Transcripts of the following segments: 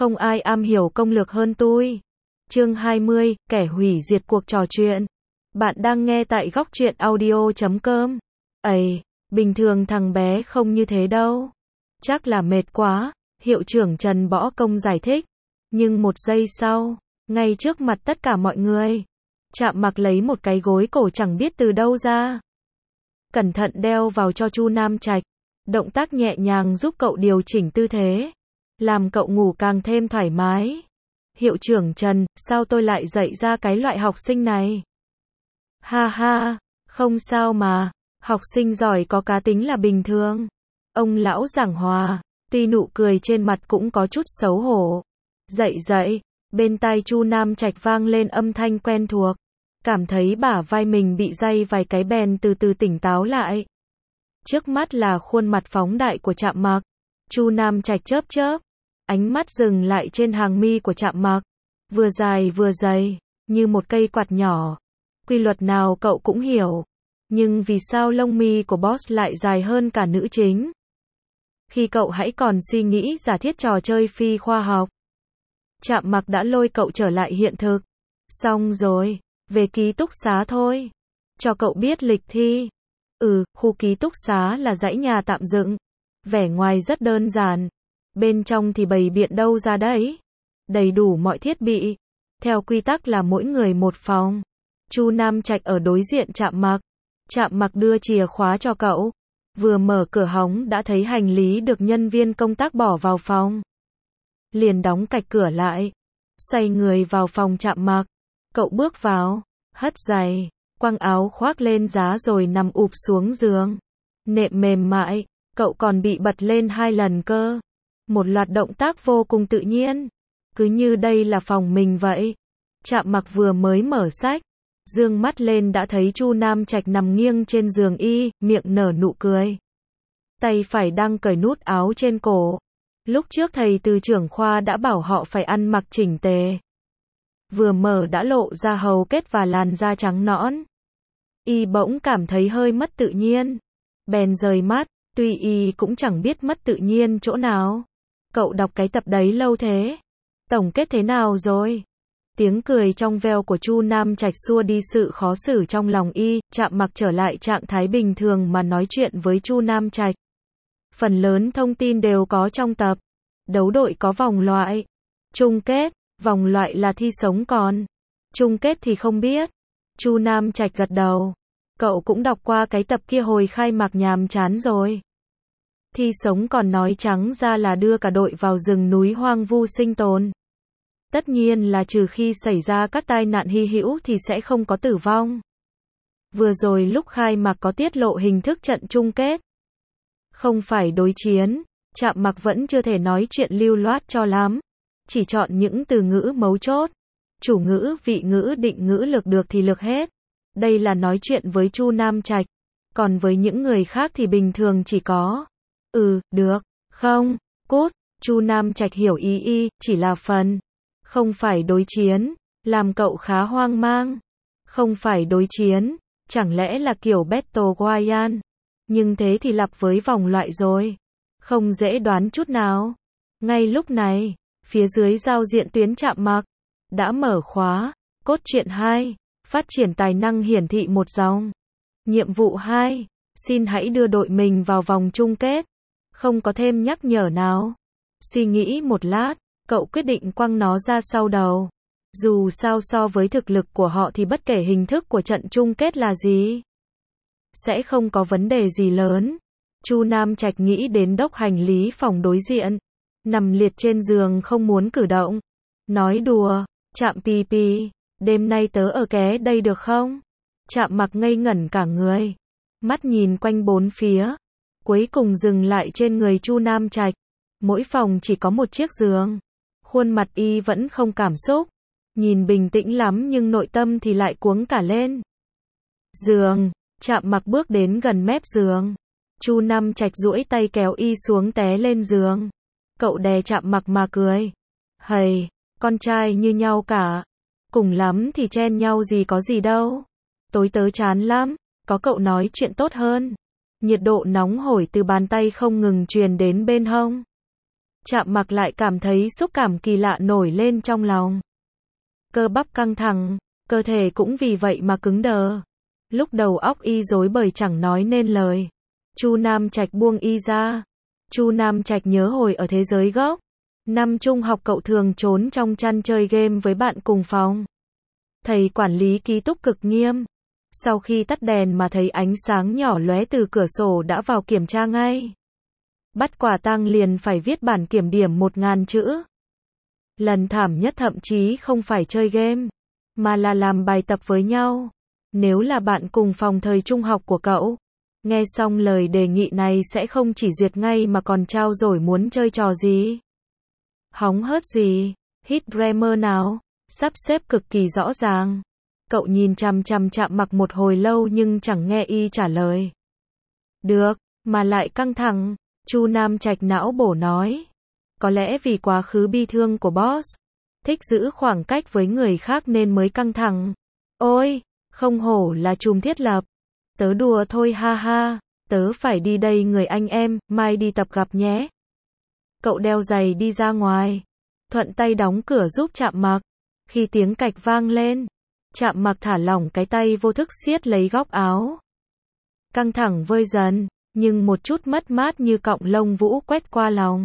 Không ai am hiểu công lược hơn tôi. Chương 20, kẻ hủy diệt cuộc trò chuyện. Bạn đang nghe tại góc truyện audio.com. Ây, bình thường thằng bé không như thế đâu. Chắc là mệt quá, hiệu trưởng Trần bỏ công giải thích. Nhưng một giây sau, ngay trước mặt tất cả mọi người, Trạm Mặc lấy một cái gối cổ chẳng biết từ đâu ra. Cẩn thận đeo vào cho Chu Nam Trạch. Động tác nhẹ nhàng giúp cậu điều chỉnh tư thế, làm cậu ngủ càng thêm thoải mái. Hiệu trưởng Trần, sao tôi lại dạy ra cái loại học sinh này? Ha ha, không sao mà, học sinh giỏi có cá tính là bình thường. Ông lão giảng hòa, tuy nụ cười trên mặt cũng có chút xấu hổ. Dậy, bên tai Chu Nam Trạch vang lên âm thanh quen thuộc. Cảm thấy bả vai mình bị day vài cái bèn từ từ tỉnh táo lại. Trước mắt là khuôn mặt phóng đại của Trạm Mặc. Chu Nam Trạch chớp chớp, ánh mắt dừng lại trên hàng mi của Trạm Mặc, vừa dài vừa dày, như một cây quạt nhỏ. Quy luật nào cậu cũng hiểu, nhưng vì sao lông mi của boss lại dài hơn cả nữ chính? Khi cậu hãy còn suy nghĩ giả thiết trò chơi phi khoa học, Trạm Mặc đã lôi cậu trở lại hiện thực. Xong rồi, về ký túc xá thôi. Cho cậu biết lịch thi. Khu ký túc xá là dãy nhà tạm dựng. Vẻ ngoài rất đơn giản. Bên trong thì bày biện đâu ra đấy. Đầy đủ mọi thiết bị. Theo quy tắc là mỗi người một phòng. Chu Nam Trạch ở đối diện Trạm Mặc. Trạm Mặc đưa chìa khóa cho cậu. Vừa mở cửa hóng đã thấy hành lý được nhân viên công tác bỏ vào phòng. Liền đóng cạch cửa lại. Xoay người vào phòng Trạm Mặc. Cậu bước vào, hất giày, quăng áo khoác lên giá rồi nằm ụp xuống giường. Nệm mềm mại, cậu còn bị bật lên 2 lần cơ. Một loạt động tác vô cùng tự nhiên. Cứ như đây là phòng mình vậy. Trạm Mặc vừa mới mở sách, dương mắt lên đã thấy Chu Nam Trạch nằm nghiêng trên giường miệng nở nụ cười. Tay phải đang cởi nút áo trên cổ. Lúc trước thầy từ trưởng khoa đã bảo họ phải ăn mặc chỉnh tề. Vừa mở đã lộ ra hầu kết và làn da trắng nõn. Bỗng cảm thấy hơi mất tự nhiên. Bèn rời mắt, tuy cũng chẳng biết mất tự nhiên chỗ nào. Cậu đọc cái tập đấy lâu thế. Tổng kết thế nào rồi? Tiếng cười trong veo của Chu Nam Trạch xua đi sự khó xử trong lòng Trạm Mặc trở lại trạng thái bình thường mà nói chuyện với Chu Nam Trạch. Phần lớn thông tin đều có trong tập. Đấu đội có vòng loại, chung kết. Vòng loại là thi sống còn chung kết thì không biết. Chu Nam Trạch gật đầu. Cậu cũng đọc qua cái tập kia hồi khai mạc nhàm chán rồi. Thi sống còn nói trắng ra là đưa cả đội vào rừng núi hoang vu sinh tồn. Tất nhiên là trừ khi xảy ra các tai nạn hy hữu thì sẽ không có tử vong. Vừa rồi lúc khai mạc có tiết lộ hình thức trận chung kết. Không phải đối chiến, Trạm Mặc vẫn chưa thể nói chuyện lưu loát cho lắm. Chỉ chọn những từ ngữ mấu chốt. Chủ ngữ, vị ngữ, định ngữ lược được thì lược hết. Đây là nói chuyện với Chu Nam Trạch. Còn với những người khác thì bình thường chỉ có được, không, cút. Chu Nam Trạch hiểu chỉ là phần. Không phải đối chiến, làm cậu khá hoang mang. Không phải đối chiến, chẳng lẽ là kiểu Battle Royale. Nhưng thế thì lặp với vòng loại rồi. Không dễ đoán chút nào. Ngay lúc này, phía dưới giao diện tuyến Trạm Mặc đã mở khóa. Cốt truyện 2, phát triển tài năng hiển thị một dòng. Nhiệm vụ 2, xin hãy đưa đội mình vào vòng chung kết. Không có thêm nhắc nhở nào. Suy nghĩ một lát, cậu quyết định quăng nó ra sau đầu. Dù sao so với thực lực của họ thì bất kể hình thức của trận chung kết là gì, sẽ không có vấn đề gì lớn. Chu Nam Trạch nghĩ đến đốc hành lý phòng đối diện. Nằm liệt trên giường không muốn cử động. Nói đùa, Trạm đêm nay tớ ở ké đây được không? Trạm Mặc ngây ngẩn cả người. Mắt nhìn quanh bốn phía. Cuối cùng dừng lại trên người Chu Nam Trạch. Mỗi phòng chỉ có một chiếc giường. Khuôn mặt vẫn không cảm xúc. Nhìn bình tĩnh lắm nhưng nội tâm thì lại cuống cả lên. Giường, Trạm Mặc bước đến gần mép giường. Chu Nam Trạch duỗi tay kéo xuống té lên giường. Cậu đè Trạm Mặc mà cười. Hầy, con trai như nhau cả. Cùng lắm thì chen nhau gì có gì đâu. Tối tớ chán lắm, có cậu nói chuyện tốt hơn. Nhiệt độ nóng hổi từ bàn tay không ngừng truyền đến bên hông. Trạm Mặc lại cảm thấy xúc cảm kỳ lạ nổi lên trong lòng. Cơ bắp căng thẳng, cơ thể cũng vì vậy mà cứng đờ. Lúc đầu óc y rối bời chẳng nói nên lời. Chu Nam Trạch buông y ra. Chu Nam Trạch nhớ hồi ở thế giới gốc. Năm trung học cậu thường trốn trong chăn chơi game với bạn cùng phòng. Thầy quản lý ký túc cực nghiêm. Sau khi tắt đèn mà thấy ánh sáng nhỏ lóe từ cửa sổ đã vào kiểm tra ngay. Bắt quả tang liền phải viết bản kiểm điểm 1000 chữ. Lần thảm nhất thậm chí không phải chơi game, mà là làm bài tập với nhau. Nếu là bạn cùng phòng thời trung học của cậu, nghe xong lời đề nghị này sẽ không chỉ duyệt ngay mà còn trao đổi muốn chơi trò gì. Hóng hớt gì, hit grammar nào, sắp xếp cực kỳ rõ ràng. Cậu nhìn chằm chằm Trạm Mặc một hồi lâu nhưng chẳng nghe y trả lời. Được, mà lại căng thẳng, Chu Nam Trạch não bổ nói. Có lẽ vì quá khứ bi thương của boss, thích giữ khoảng cách với người khác nên mới căng thẳng. Ôi, không hổ là trùm thiết lập. Tớ đùa thôi ha ha, tớ phải đi đây người anh em, mai đi tập gặp nhé. Cậu đeo giày đi ra ngoài, thuận tay đóng cửa giúp Trạm Mặc. Khi tiếng cạch vang lên, Trạm Mặc thả lỏng cái tay vô thức siết lấy góc áo. Căng thẳng vơi dần, nhưng một chút mất mát như cọng lông vũ quét qua lòng.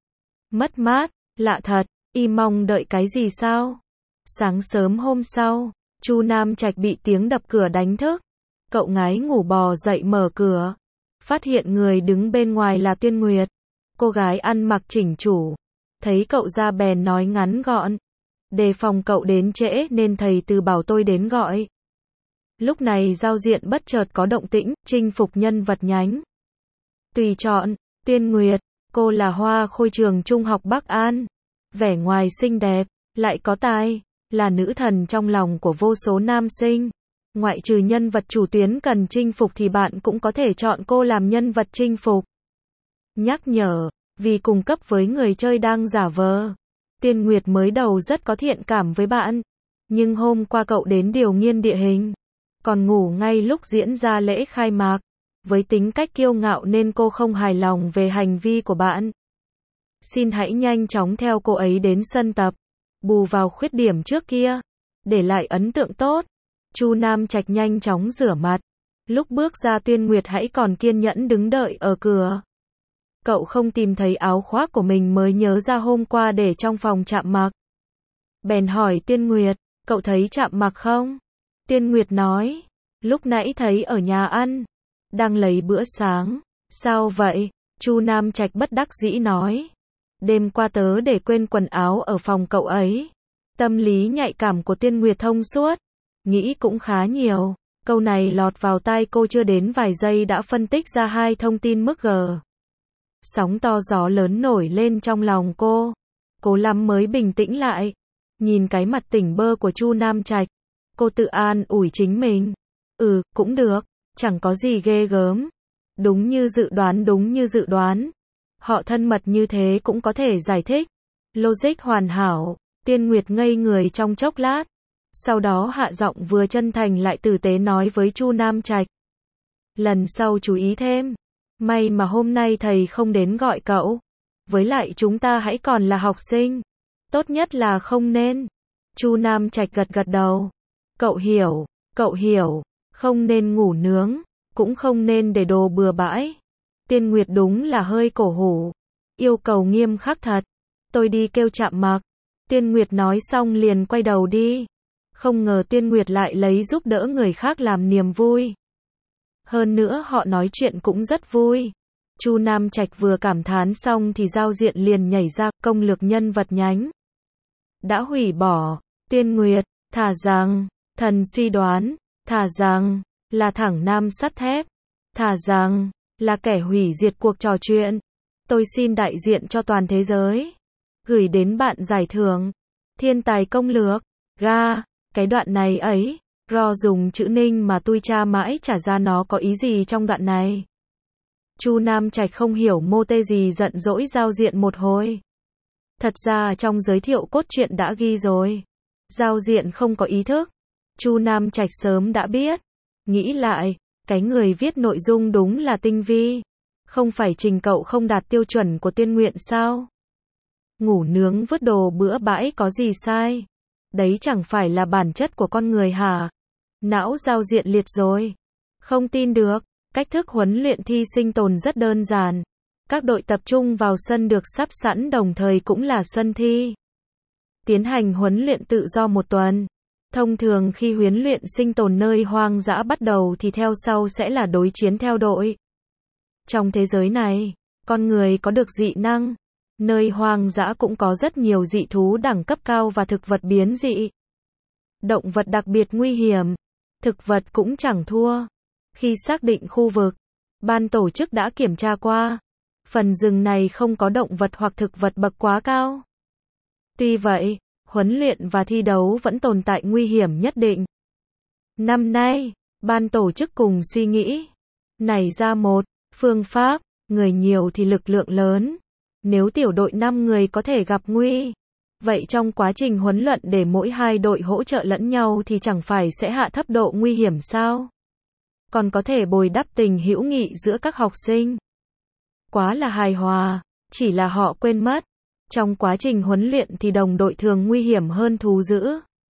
Mất mát, lạ thật, y mong đợi cái gì sao? Sáng sớm hôm sau, Chu Nam Trạch bị tiếng đập cửa đánh thức. Cậu ngái ngủ bò dậy mở cửa, phát hiện người đứng bên ngoài là Tuyên Nguyệt. Cô gái ăn mặc chỉnh chủ, thấy cậu ra bèn nói ngắn gọn. Đề phòng cậu đến trễ nên thầy Từ bảo tôi đến gọi. Lúc này giao diện bất chợt có động tĩnh, chinh phục nhân vật nhánh. Tùy chọn, Tuyên Nguyệt, cô là hoa khôi trường trung học Bắc An. Vẻ ngoài xinh đẹp, lại có tài, là nữ thần trong lòng của vô số nam sinh. Ngoại trừ nhân vật chủ tuyến cần chinh phục thì bạn cũng có thể chọn cô làm nhân vật chinh phục. Nhắc nhở, vì cùng cấp với người chơi đang giả vờ. Tuyên Nguyệt mới đầu rất có thiện cảm với bạn, nhưng hôm qua cậu đến điều nghiên địa hình, còn ngủ ngay lúc diễn ra lễ khai mạc. Với tính cách kiêu ngạo nên cô không hài lòng về hành vi của bạn. Xin hãy nhanh chóng theo cô ấy đến sân tập, bù vào khuyết điểm trước kia, để lại ấn tượng tốt. Chu Nam Trạch nhanh chóng rửa mặt. Lúc bước ra Tuyên Nguyệt hãy còn kiên nhẫn đứng đợi ở cửa. Cậu không tìm thấy áo khoác của mình mới nhớ ra hôm qua để trong phòng Trạm Mặc. Bèn hỏi Tuyên Nguyệt, cậu thấy Trạm Mặc không? Tuyên Nguyệt nói, lúc nãy thấy ở nhà ăn, đang lấy bữa sáng. Sao vậy? Chu Nam Trạch bất đắc dĩ nói. Đêm qua tớ để quên quần áo ở phòng cậu ấy. Tâm lý nhạy cảm của Tuyên Nguyệt thông suốt, nghĩ cũng khá nhiều. Câu này lọt vào tai cô chưa đến vài giây đã phân tích ra hai thông tin mức G. Sóng to gió lớn nổi lên trong lòng cô. Cố lắm mới bình tĩnh lại. Nhìn cái mặt tỉnh bơ của Chu Nam Trạch, cô tự an ủi chính mình. Cũng được, chẳng có gì ghê gớm. Đúng như dự đoán. Họ thân mật như thế cũng có thể giải thích. Logic hoàn hảo. Tuyên Nguyệt ngây người trong chốc lát. Sau đó hạ giọng vừa chân thành lại tử tế nói với Chu Nam Trạch. Lần sau chú ý thêm. May mà hôm nay thầy không đến gọi cậu. Với lại chúng ta hãy còn là học sinh. Tốt nhất là không nên. Chu Nam Trạch gật gật đầu. Cậu hiểu. Không nên ngủ nướng. Cũng không nên để đồ bừa bãi. Tuyên Nguyệt đúng là hơi cổ hủ. Yêu cầu nghiêm khắc thật. Tôi đi kêu Trạm Mặc. Tuyên Nguyệt nói xong liền quay đầu đi. Không ngờ Tuyên Nguyệt lại lấy giúp đỡ người khác làm niềm vui. Hơn nữa họ nói chuyện cũng rất vui. Chu Nam Trạch vừa cảm thán xong thì giao diện liền nhảy ra công lược nhân vật nhánh. Đã hủy bỏ. Tuyên Nguyệt, thà rằng, thần suy đoán, thà rằng, là thẳng nam sắt thép, thà rằng, là kẻ hủy diệt cuộc trò chuyện. Tôi xin đại diện cho toàn thế giới. Gửi đến bạn giải thưởng. Thiên tài công lược. Ga, cái đoạn này ấy. Ro dùng chữ ninh mà tôi tra mãi chả ra nó có ý gì trong đoạn này. Chu Nam Trạch không hiểu mô tê gì giận dỗi giao diện một hồi. Thật ra trong giới thiệu cốt truyện đã ghi rồi. Giao diện không có ý thức. Chu Nam Trạch sớm đã biết. Nghĩ lại, cái người viết nội dung đúng là tinh vi. Không phải Trình cậu không đạt tiêu chuẩn của Tuyên Nguyện sao? Ngủ nướng vứt đồ bữa bãi có gì sai? Đấy chẳng phải là bản chất của con người hả? Não giao diện liệt rồi. Không tin được. Cách thức huấn luyện thi sinh tồn rất đơn giản. Các đội tập trung vào sân được sắp sẵn đồng thời cũng là sân thi. Tiến hành huấn luyện tự do một tuần. Thông thường khi huấn luyện sinh tồn nơi hoang dã bắt đầu thì theo sau sẽ là đối chiến theo đội. Trong thế giới này, con người có được dị năng. Nơi hoang dã cũng có rất nhiều dị thú đẳng cấp cao và thực vật biến dị. Động vật đặc biệt nguy hiểm. Thực vật cũng chẳng thua. Khi xác định khu vực, ban tổ chức đã kiểm tra qua. Phần rừng này không có động vật hoặc thực vật bậc quá cao. Tuy vậy, huấn luyện và thi đấu vẫn tồn tại nguy hiểm nhất định. Năm nay, ban tổ chức cùng suy nghĩ, nảy ra một phương pháp, người nhiều thì lực lượng lớn. Nếu tiểu đội 5 người có thể gặp nguy, vậy trong quá trình huấn luyện để mỗi hai đội hỗ trợ lẫn nhau thì chẳng phải sẽ hạ thấp độ nguy hiểm sao? Còn có thể bồi đắp tình hữu nghị giữa các học sinh. Quá là hài hòa, chỉ là họ quên mất. Trong quá trình huấn luyện thì đồng đội thường nguy hiểm hơn thú dữ.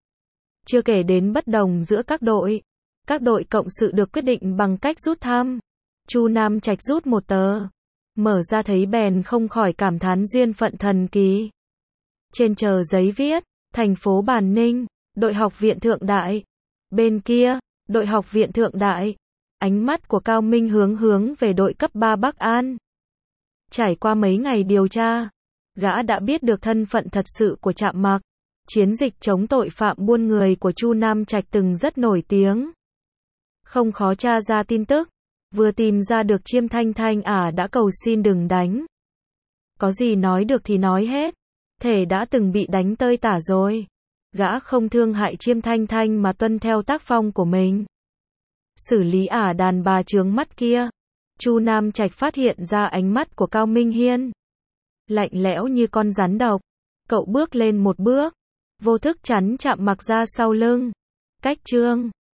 Chưa kể đến bất đồng giữa các đội. Các đội cộng sự được quyết định bằng cách rút thăm. Chu Nam Trạch rút một tờ. Mở ra thấy bèn không khỏi cảm thán duyên phận thần kỳ. Trên tờ giấy viết, thành phố Bàn Ninh, đội học viện Thượng Đại. Bên kia, đội học viện Thượng Đại. Ánh mắt của Cao Minh hướng về đội cấp 3 Bắc An. Trải qua mấy ngày điều tra, gã đã biết được thân phận thật sự của Trạm Mặc. Chiến dịch chống tội phạm buôn người của Chu Nam Trạch từng rất nổi tiếng. Không khó tra ra tin tức. Vừa tìm ra được Chiêm Thanh Thanh đã cầu xin đừng đánh. Có gì nói được thì nói hết. Thể đã từng bị đánh tơi tả rồi. Gã không thương hại Chiêm Thanh Thanh mà tuân theo tác phong của mình. Xử lý đàn bà chướng mắt kia. Chu Nam Trạch phát hiện ra ánh mắt của Cao Minh Hiên. Lạnh lẽo như con rắn độc. Cậu bước lên một bước. Vô thức chắn Trạm Mặc ra sau lưng. Cách chương